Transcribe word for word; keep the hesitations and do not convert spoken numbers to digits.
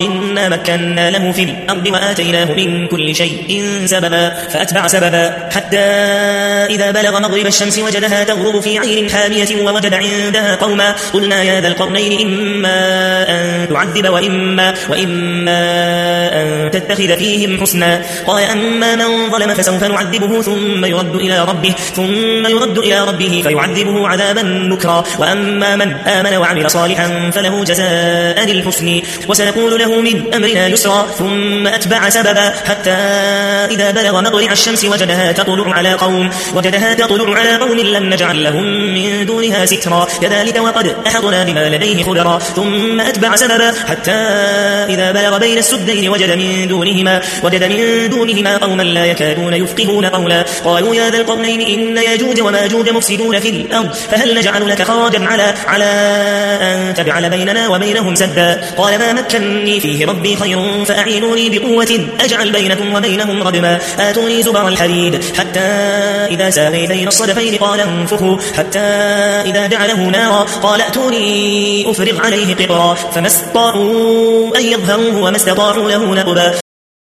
إنا مكنا له في الأرض وآتيناه من كل شيء سببا فأتبع سببا حتى إذا بلغ مغرب الشمس وجدها تغرب في عين حامية ووجد عندها قوما قلنا يا ذا القرنين إما أن تعذب وإما, وإما أن تتخذ فيهم حسنا قال أما من ظلم فسوف نعذبه ثم يرد إلى ربه ثم يرد إلى ربه فيعذبه عذابا نكرا وأما من آمن وعمل صالحا فله جزاء الحسن وسنقول له من أمرنا يسرا ثم أتبع سببا حتى إذا بلغ مطلع الشمس وجدها تطلع على قوم وجدها تطلع على قوم لم نجعل لهم من دونها سترا كذلك وقد أحطنا بما لديه خبرا ثم أتبع سببا حتى إذا بلغ بين السدين وجد من دونهما وجد من دونهما قوما لا يكادون يفقهون قولا قالوا يا ذا القرنين إن ياجوج وماجوج مفسدون في الأرض فهل نجعل لك خرجا على على أن تجعل بيننا وبينهم سدا قال ما مكنني فيه ربي خير فأعينوني بقوة أجعل بينكم وبينهم ردما آتوني زبر الحديد حتى إذا ساوي بين الصدفين قال انفخوا حتى إذا جعله نارا قال ائتوني أفرغ عليه قطرا فما استطاعوا أن يظهروه وما استطاعوا له نقبا